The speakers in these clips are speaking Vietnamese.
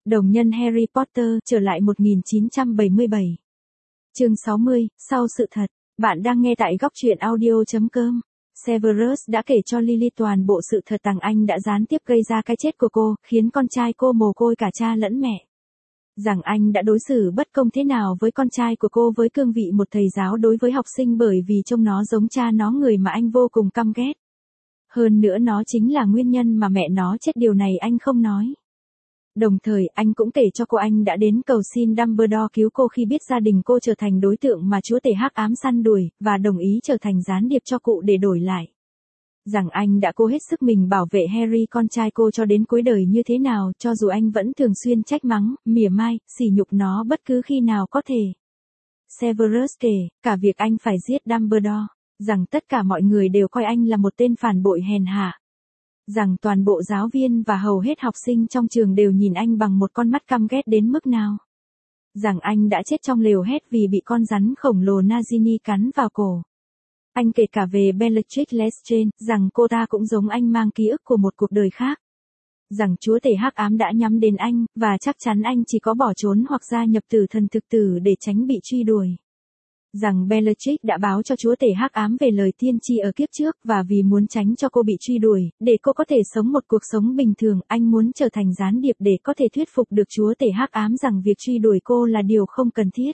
Đồng nhân Harry Potter trở lại 1977. Chương 60, sau sự thật. Bạn đang nghe tại góc truyện audio.com. Severus đã kể cho Lily toàn bộ sự thật rằng anh đã gián tiếp gây ra cái chết của cô, khiến con trai cô mồ côi cả cha lẫn mẹ. Rằng anh đã đối xử bất công thế nào với con trai của cô với cương vị một thầy giáo đối với học sinh bởi vì trông nó giống cha nó, người mà anh vô cùng căm ghét. Hơn nữa nó chính là nguyên nhân mà mẹ nó chết, điều này anh không nói. Đồng thời, anh cũng kể cho cô anh đã đến cầu xin Dumbledore cứu cô khi biết gia đình cô trở thành đối tượng mà chúa tể hắc ám săn đuổi, và đồng ý trở thành gián điệp cho cụ để đổi lại. Rằng anh đã cố hết sức mình bảo vệ Harry con trai cô cho đến cuối đời như thế nào, cho dù anh vẫn thường xuyên trách mắng, mỉa mai, sỉ nhục nó bất cứ khi nào có thể. Severus kể, cả việc anh phải giết Dumbledore, rằng tất cả mọi người đều coi anh là một tên phản bội hèn hạ. Rằng toàn bộ giáo viên và hầu hết học sinh trong trường đều nhìn anh bằng một con mắt căm ghét đến mức nào. Rằng anh đã chết trong lều hét vì bị con rắn khổng lồ Nagini cắn vào cổ. Anh kể cả về Bellatrix Lestrange, rằng cô ta cũng giống anh mang ký ức của một cuộc đời khác. Rằng chúa tể hắc ám đã nhắm đến anh, và chắc chắn anh chỉ có bỏ trốn hoặc gia nhập tử thần thực tử để tránh bị truy đuổi. Rằng Bellatrix đã báo cho chúa tể hắc ám về lời tiên tri ở kiếp trước, và vì muốn tránh cho cô bị truy đuổi, để cô có thể sống một cuộc sống bình thường, anh muốn trở thành gián điệp để có thể thuyết phục được chúa tể hắc ám rằng việc truy đuổi cô là điều không cần thiết.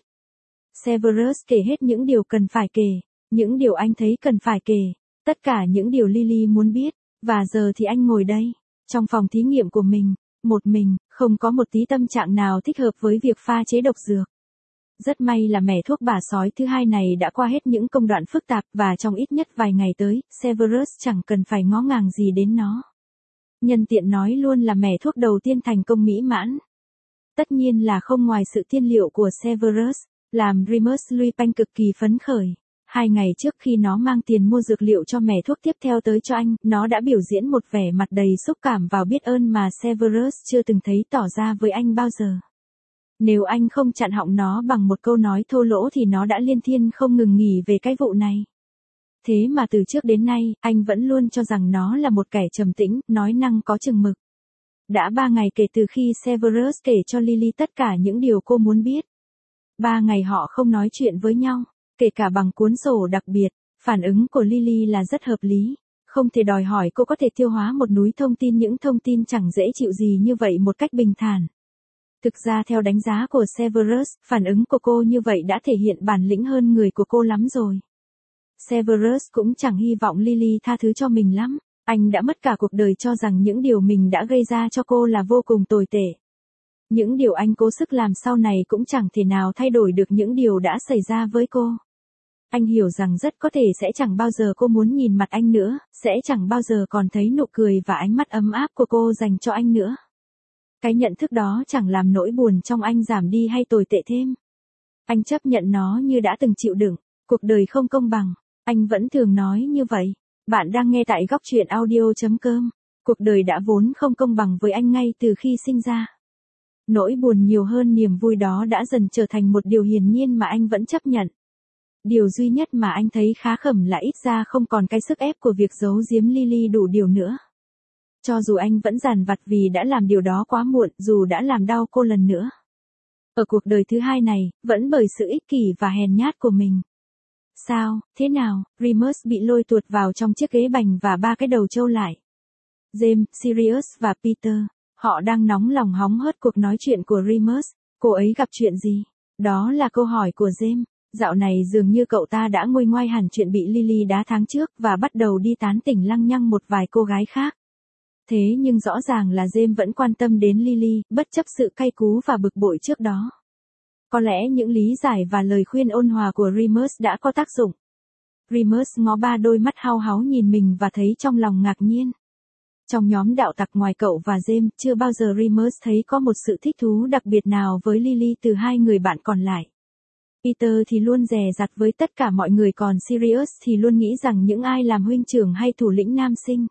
Severus kể hết những điều cần phải kể, những điều anh thấy cần phải kể, tất cả những điều Lily muốn biết, và giờ thì anh ngồi đây, trong phòng thí nghiệm của mình, một mình, không có một tí tâm trạng nào thích hợp với việc pha chế độc dược. Rất may là mẻ thuốc bà sói thứ hai này đã qua hết những công đoạn phức tạp, và trong ít nhất vài ngày tới, Severus chẳng cần phải ngó ngàng gì đến nó. Nhân tiện nói luôn là mẻ thuốc đầu tiên thành công mỹ mãn. Tất nhiên là không ngoài sự tiên liệu của Severus, làm Remus Lupin cực kỳ phấn khởi. 2 ngày trước khi nó mang tiền mua dược liệu cho mẻ thuốc tiếp theo tới cho anh, nó đã biểu diễn một vẻ mặt đầy xúc cảm vào biết ơn mà Severus chưa từng thấy tỏ ra với anh bao giờ. Nếu anh không chặn họng nó bằng một câu nói thô lỗ thì nó đã liên thiên không ngừng nghỉ về cái vụ này. Thế mà từ trước đến nay, anh vẫn luôn cho rằng nó là một kẻ trầm tĩnh, nói năng có chừng mực. Đã 3 ngày kể từ khi Severus kể cho Lily tất cả những điều cô muốn biết. 3 ngày họ không nói chuyện với nhau, kể cả bằng cuốn sổ đặc biệt. Phản ứng của Lily là rất hợp lý. Không thể đòi hỏi cô có thể tiêu hóa một núi thông tin, những thông tin chẳng dễ chịu gì như vậy một cách bình thản. Thực ra theo đánh giá của Severus, phản ứng của cô như vậy đã thể hiện bản lĩnh hơn người của cô lắm rồi. Severus cũng chẳng hy vọng Lily tha thứ cho mình lắm. Anh đã mất cả cuộc đời cho rằng những điều mình đã gây ra cho cô là vô cùng tồi tệ. Những điều anh cố sức làm sau này cũng chẳng thể nào thay đổi được những điều đã xảy ra với cô. Anh hiểu rằng rất có thể sẽ chẳng bao giờ cô muốn nhìn mặt anh nữa, sẽ chẳng bao giờ còn thấy nụ cười và ánh mắt ấm áp của cô dành cho anh nữa. Cái nhận thức đó chẳng làm nỗi buồn trong anh giảm đi hay tồi tệ thêm. Anh chấp nhận nó như đã từng chịu đựng, cuộc đời không công bằng, anh vẫn thường nói như vậy. Bạn đang nghe tại góc truyện audio.com. Cuộc đời đã vốn không công bằng với anh ngay từ khi sinh ra. Nỗi buồn nhiều hơn niềm vui đó đã dần trở thành một điều hiển nhiên mà anh vẫn chấp nhận. Điều duy nhất mà anh thấy khá khẩm là ít ra không còn cái sức ép của việc giấu giếm Lily đủ điều nữa. Cho dù anh vẫn dằn vặt vì đã làm điều đó quá muộn, dù đã làm đau cô lần nữa. Ở cuộc đời thứ hai này, vẫn bởi sự ích kỷ và hèn nhát của mình. Sao, thế nào, Remus bị lôi tuột vào trong chiếc ghế bành và 3 cái đầu trâu lại. James, Sirius và Peter, họ đang nóng lòng hóng hớt cuộc nói chuyện của Remus. Cô ấy gặp chuyện gì? Đó là câu hỏi của James. Dạo này dường như cậu ta đã nguôi ngoai hẳn chuyện bị Lily đá tháng trước và bắt đầu đi tán tỉnh lăng nhăng một vài cô gái khác. Thế nhưng rõ ràng là James vẫn quan tâm đến Lily, bất chấp sự cay cú và bực bội trước đó. Có lẽ những lý giải và lời khuyên ôn hòa của Remus đã có tác dụng. Remus ngó 3 đôi mắt hao háu nhìn mình và thấy trong lòng ngạc nhiên. Trong nhóm đạo tặc ngoài cậu và James, chưa bao giờ Remus thấy có một sự thích thú đặc biệt nào với Lily từ 2 người bạn còn lại. Peter thì luôn dè dặt với tất cả mọi người, còn Sirius thì luôn nghĩ rằng những ai làm huynh trưởng hay thủ lĩnh nam sinh,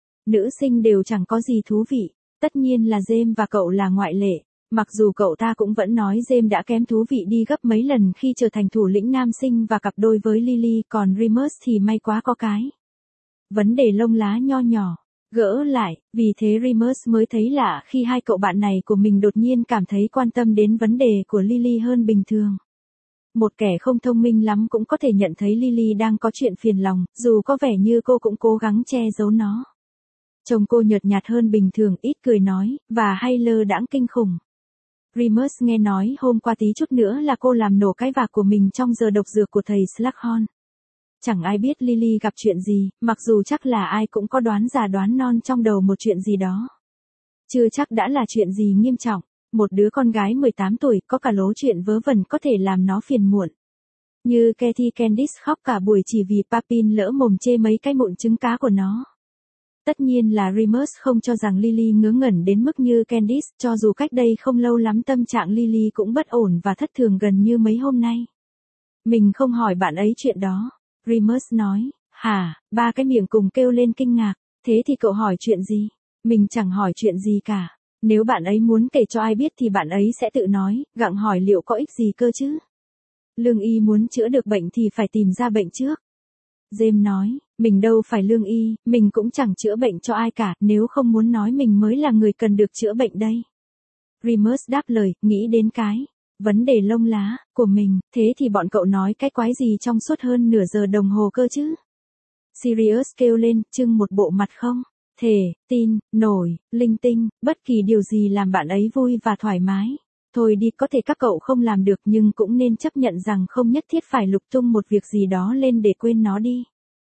nữ sinh đều chẳng có gì thú vị. Tất nhiên là James và cậu là ngoại lệ. Mặc dù cậu ta cũng vẫn nói James đã kém thú vị đi gấp mấy lần khi trở thành thủ lĩnh nam sinh và cặp đôi với Lily, còn Remus thì may quá có cái vấn đề lông lá nho nhỏ. gỡ lại, vì thế Remus mới thấy lạ khi hai cậu bạn này của mình đột nhiên cảm thấy quan tâm đến vấn đề của Lily hơn bình thường. Một kẻ không thông minh lắm cũng có thể nhận thấy Lily đang có chuyện phiền lòng, dù có vẻ như cô cũng cố gắng che giấu nó. Trông cô nhợt nhạt hơn bình thường, ít cười nói, và hay lơ đãng kinh khủng. Remus nghe nói hôm qua tí chút nữa là cô làm nổ cái vạc của mình trong giờ độc dược của thầy Slughorn. Chẳng ai biết Lily gặp chuyện gì, mặc dù chắc là ai cũng có đoán già đoán non trong đầu một chuyện gì đó. Chưa chắc đã là chuyện gì nghiêm trọng. Một đứa con gái 18 tuổi có cả lố chuyện vớ vẩn có thể làm nó phiền muộn. Như Katie Candice khóc cả buổi chỉ vì Papin lỡ mồm chê mấy cái mụn trứng cá của nó. Tất nhiên là Remus không cho rằng Lily ngớ ngẩn đến mức như Candice, cho dù cách đây không lâu lắm tâm trạng Lily cũng bất ổn và thất thường gần như mấy hôm nay. Mình không hỏi bạn ấy chuyện đó. Remus nói, hả, ba cái miệng cùng kêu lên kinh ngạc, thế thì cậu hỏi chuyện gì? Mình chẳng hỏi chuyện gì cả. Nếu bạn ấy muốn kể cho ai biết thì bạn ấy sẽ tự nói, gặng hỏi liệu có ích gì cơ chứ? Lương y muốn chữa được bệnh thì phải tìm ra bệnh trước. James nói, mình đâu phải lương y, mình cũng chẳng chữa bệnh cho ai cả, nếu không muốn nói mình mới là người cần được chữa bệnh đây. Remus đáp lời, nghĩ đến cái vấn đề lông lá của mình, thế thì bọn cậu nói cái quái gì trong suốt hơn nửa giờ đồng hồ cơ chứ? Sirius kêu lên, trưng một bộ mặt không thể tin nổi, linh tinh, bất kỳ điều gì làm bạn ấy vui và thoải mái. Thôi đi, có thể các cậu không làm được nhưng cũng nên chấp nhận rằng không nhất thiết phải lục tung một việc gì đó lên để quên nó đi.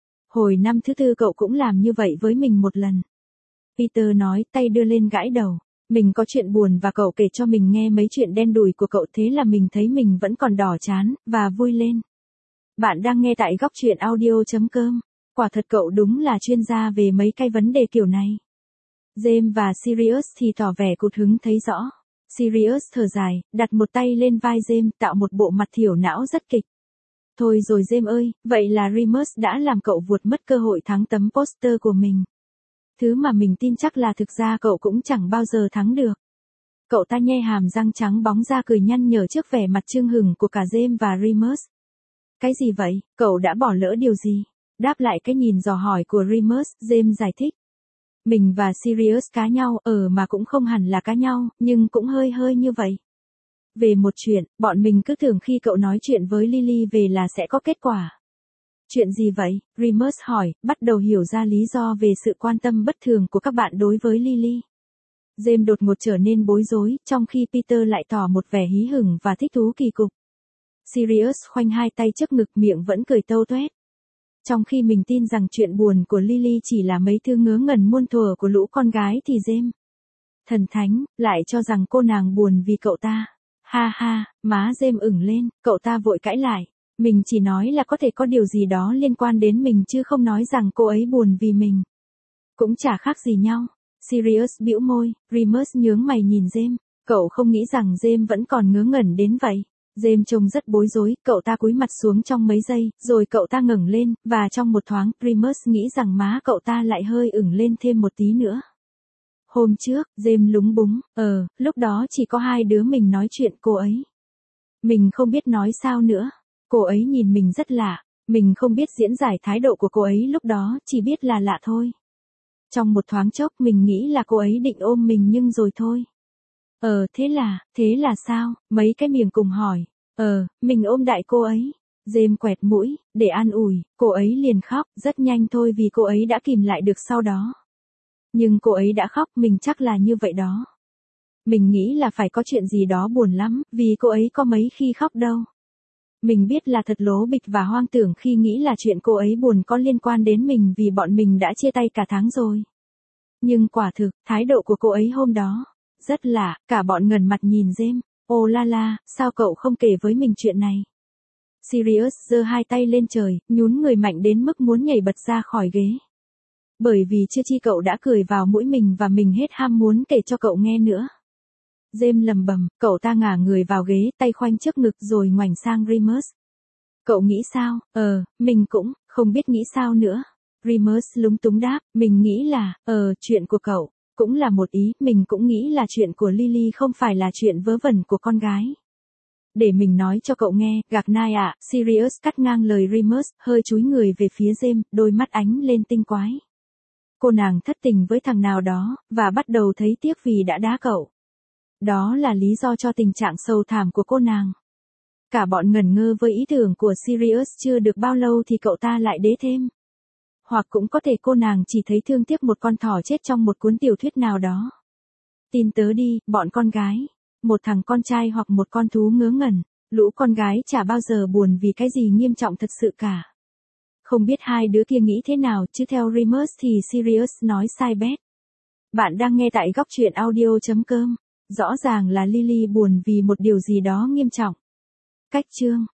Hồi năm thứ tư cậu cũng làm như vậy với mình một lần. Peter nói, tay đưa lên gãi đầu. Mình có chuyện buồn và cậu kể cho mình nghe mấy chuyện đen đủi của cậu, thế là mình thấy mình vẫn còn đỏ chán, và vui lên. Bạn đang nghe tại góc truyện audio.com. Quả thật cậu đúng là chuyên gia về mấy cái vấn đề kiểu này. James và Sirius thì tỏ vẻ cụt hứng thấy rõ. Sirius thở dài, đặt một tay lên vai James, tạo một bộ mặt thiểu não rất kịch. Thôi rồi James ơi, vậy là Remus đã làm cậu vuột mất cơ hội thắng tấm poster của mình. Thứ mà mình tin chắc là thực ra cậu cũng chẳng bao giờ thắng được. Cậu ta nhe hàm răng trắng bóng ra cười nhăn nhở trước vẻ mặt chưng hửng của cả James và Remus. Cái gì vậy, cậu đã bỏ lỡ điều gì? Đáp lại cái nhìn dò hỏi của Remus, James giải thích. Mình và Sirius cá nhau, mà cũng không hẳn là cá nhau, nhưng cũng hơi hơi như vậy. Về một chuyện, bọn mình cứ tưởng khi cậu nói chuyện với Lily về là sẽ có kết quả. Chuyện gì vậy? Remus hỏi, bắt đầu hiểu ra lý do về sự quan tâm bất thường của các bạn đối với Lily. James đột ngột trở nên bối rối, trong khi Peter lại tỏ một vẻ hí hửng và thích thú kỳ cục. Sirius khoanh hai tay trước ngực, miệng vẫn cười tâu tuét. Trong khi mình tin rằng chuyện buồn của Lily chỉ là mấy thứ ngớ ngẩn muôn thuở của lũ con gái thì James, thần thánh, lại cho rằng cô nàng buồn vì cậu ta. Ha ha, má James ửng lên, cậu ta vội cãi lại. Mình chỉ nói là có thể có điều gì đó liên quan đến mình chứ không nói rằng cô ấy buồn vì mình. Cũng chả khác gì nhau. Sirius bĩu môi, Remus nhướng mày nhìn James. Cậu không nghĩ rằng James vẫn còn ngớ ngẩn đến vậy. James trông rất bối rối, cậu ta cúi mặt xuống trong mấy giây, rồi cậu ta ngẩng lên, và trong một thoáng, Remus nghĩ rằng má cậu ta lại hơi ửng lên thêm một tí nữa. Hôm trước, James lúng búng, lúc đó chỉ có hai đứa mình nói chuyện cô ấy. Mình không biết nói sao nữa. Cô ấy nhìn mình rất lạ, mình không biết diễn giải thái độ của cô ấy lúc đó, chỉ biết là lạ thôi. Trong một thoáng chốc mình nghĩ là cô ấy định ôm mình nhưng rồi thôi. Thế là sao? Mấy cái miệng cùng hỏi. Mình ôm đại cô ấy. James quẹt mũi, để an ủi, cô ấy liền khóc, rất nhanh thôi vì cô ấy đã kìm lại được sau đó. Nhưng cô ấy đã khóc, mình chắc là như vậy đó. Mình nghĩ là phải có chuyện gì đó buồn lắm, vì cô ấy có mấy khi khóc đâu. Mình biết là thật lố bịch và hoang tưởng khi nghĩ là chuyện cô ấy buồn có liên quan đến mình vì bọn mình đã chia tay cả tháng rồi. Nhưng quả thực, thái độ của cô ấy hôm đó rất lạ, cả bọn ngẩn mặt nhìn James. Ô la la, sao cậu không kể với mình chuyện này? Sirius giơ hai tay lên trời, nhún người mạnh đến mức muốn nhảy bật ra khỏi ghế. Bởi vì chưa chi cậu đã cười vào mũi mình và mình hết ham muốn kể cho cậu nghe nữa. James lầm bầm, cậu ta ngả người vào ghế, tay khoanh trước ngực rồi ngoảnh sang Remus. Cậu nghĩ sao? Mình cũng không biết nghĩ sao nữa. Remus lúng túng đáp, mình nghĩ là, chuyện của cậu cũng là một ý, mình cũng nghĩ là chuyện của Lily không phải là chuyện vớ vẩn của con gái. Để mình nói cho cậu nghe, gạc nai ạ, Sirius cắt ngang lời Remus, hơi chúi người về phía James, đôi mắt ánh lên tinh quái. Cô nàng thất tình với thằng nào đó, và bắt đầu thấy tiếc vì đã đá cậu. Đó là lý do cho tình trạng sầu thảm của cô nàng. Cả bọn ngẩn ngơ với ý tưởng của Sirius, chưa được bao lâu thì cậu ta lại đế thêm. Hoặc cũng có thể cô nàng chỉ thấy thương tiếc một con thỏ chết trong một cuốn tiểu thuyết nào đó. Tin tớ đi, bọn con gái. Một thằng con trai hoặc một con thú ngớ ngẩn. Lũ con gái chả bao giờ buồn vì cái gì nghiêm trọng thật sự cả. Không biết hai đứa kia nghĩ thế nào, chứ theo Remus thì Sirius nói sai bét. Bạn đang nghe tại góc truyện audio.com. Rõ ràng là Lily buồn vì một điều gì đó nghiêm trọng. Cách chương